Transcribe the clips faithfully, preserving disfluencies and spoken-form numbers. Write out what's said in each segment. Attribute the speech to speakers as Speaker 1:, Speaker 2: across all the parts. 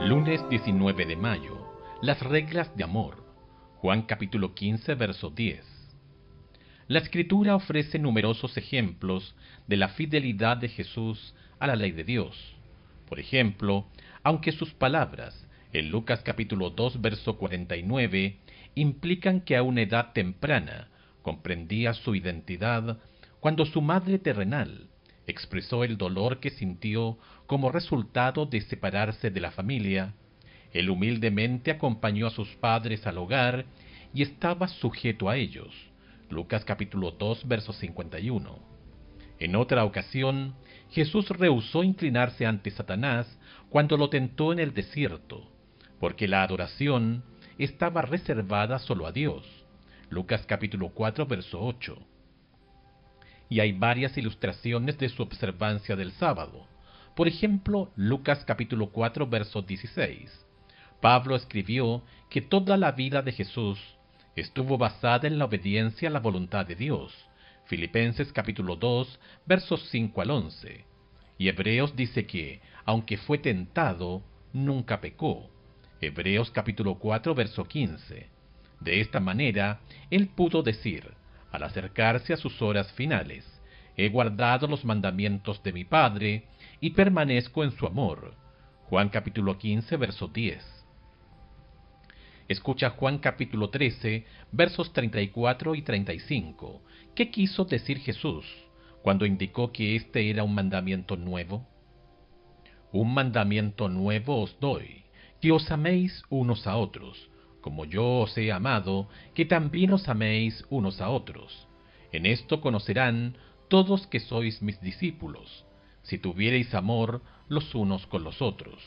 Speaker 1: Lunes diecinueve de mayo. Las reglas de amor. Juan capítulo quince, verso diez. La Escritura ofrece numerosos ejemplos de la fidelidad de Jesús a la ley de Dios. Por ejemplo, aunque sus palabras, en Lucas capítulo dos, verso cuarenta y nueve, implican que a una edad temprana comprendía su identidad cuando su madre terrenal expresó el dolor que sintió como resultado de separarse de la familia, él humildemente acompañó a sus padres al hogar y estaba sujeto a ellos. Lucas capítulo dos, verso cincuenta y uno. En otra ocasión, Jesús rehusó inclinarse ante Satanás cuando lo tentó en el desierto, porque la adoración estaba reservada solo a Dios. Lucas capítulo cuatro, verso ocho. Y hay varias ilustraciones de su observancia del sábado. Por ejemplo, Lucas capítulo cuatro, verso dieciséis. Pablo escribió que toda la vida de Jesús estuvo basada en la obediencia a la voluntad de Dios. Filipenses capítulo dos, versos cinco al once. Y Hebreos dice que, aunque fue tentado, nunca pecó. Hebreos capítulo cuatro, verso quince. De esta manera, él pudo decir, al acercarse a sus horas finales: he guardado los mandamientos de mi Padre y permanezco en su amor. Juan capítulo quince, verso diez. Escucha Juan capítulo trece, versos treinta y cuatro y treinta y cinco. ¿Qué quiso decir Jesús cuando indicó que este era un mandamiento nuevo? Un mandamiento nuevo os doy, que os améis unos a otros, como yo os he amado, que también os améis unos a otros. En esto conocerán todos que sois mis discípulos, si tuviereis amor los unos con los otros.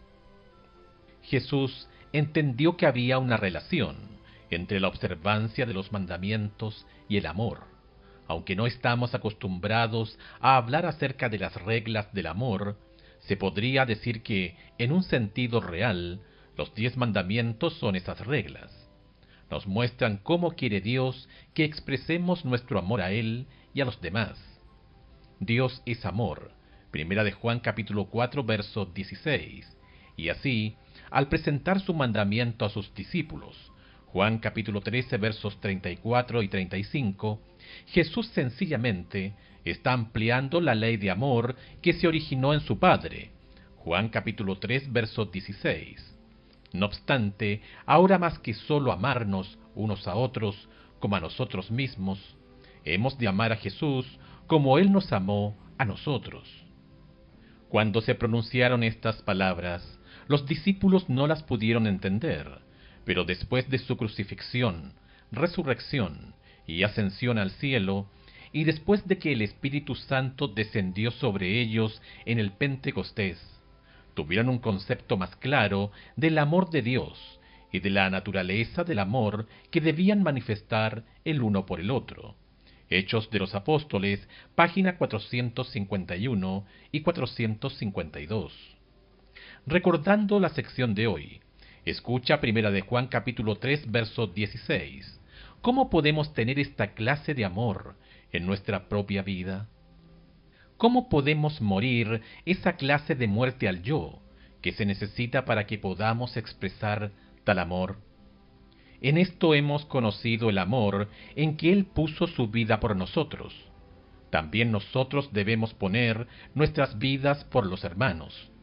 Speaker 1: Jesús entendió que había una relación entre la observancia de los mandamientos y el amor. Aunque no estamos acostumbrados a hablar acerca de las reglas del amor, se podría decir que, en un sentido real, los diez mandamientos son esas reglas. Nos muestran cómo quiere Dios que expresemos nuestro amor a Él y a los demás. Dios es amor. Primera de Juan capítulo cuatro, verso dieciséis. Y así, al presentar su mandamiento a sus discípulos, Juan capítulo trece, versos treinta y cuatro y treinta y cinco, Jesús sencillamente está ampliando la ley de amor que se originó en su Padre. Juan capítulo tres, verso dieciséis. No obstante, ahora más que solo amarnos unos a otros como a nosotros mismos, hemos de amar a Jesús como Él nos amó a nosotros. Cuando se pronunciaron estas palabras, los discípulos no las pudieron entender, pero después de su crucifixión, resurrección y ascensión al cielo, y después de que el Espíritu Santo descendió sobre ellos en el Pentecostés, tuvieron un concepto más claro del amor de Dios y de la naturaleza del amor que debían manifestar el uno por el otro. Hechos de los Apóstoles, página cuatrocientos cincuenta y uno y cuatrocientos cincuenta y dos. Recordando la sección de hoy, escucha Primera de Juan capítulo tres, verso dieciséis. ¿Cómo podemos tener esta clase de amor en nuestra propia vida? ¿Cómo podemos morir esa clase de muerte al yo que se necesita para que podamos expresar tal amor? En esto hemos conocido el amor en que Él puso su vida por nosotros. También nosotros debemos poner nuestras vidas por los hermanos.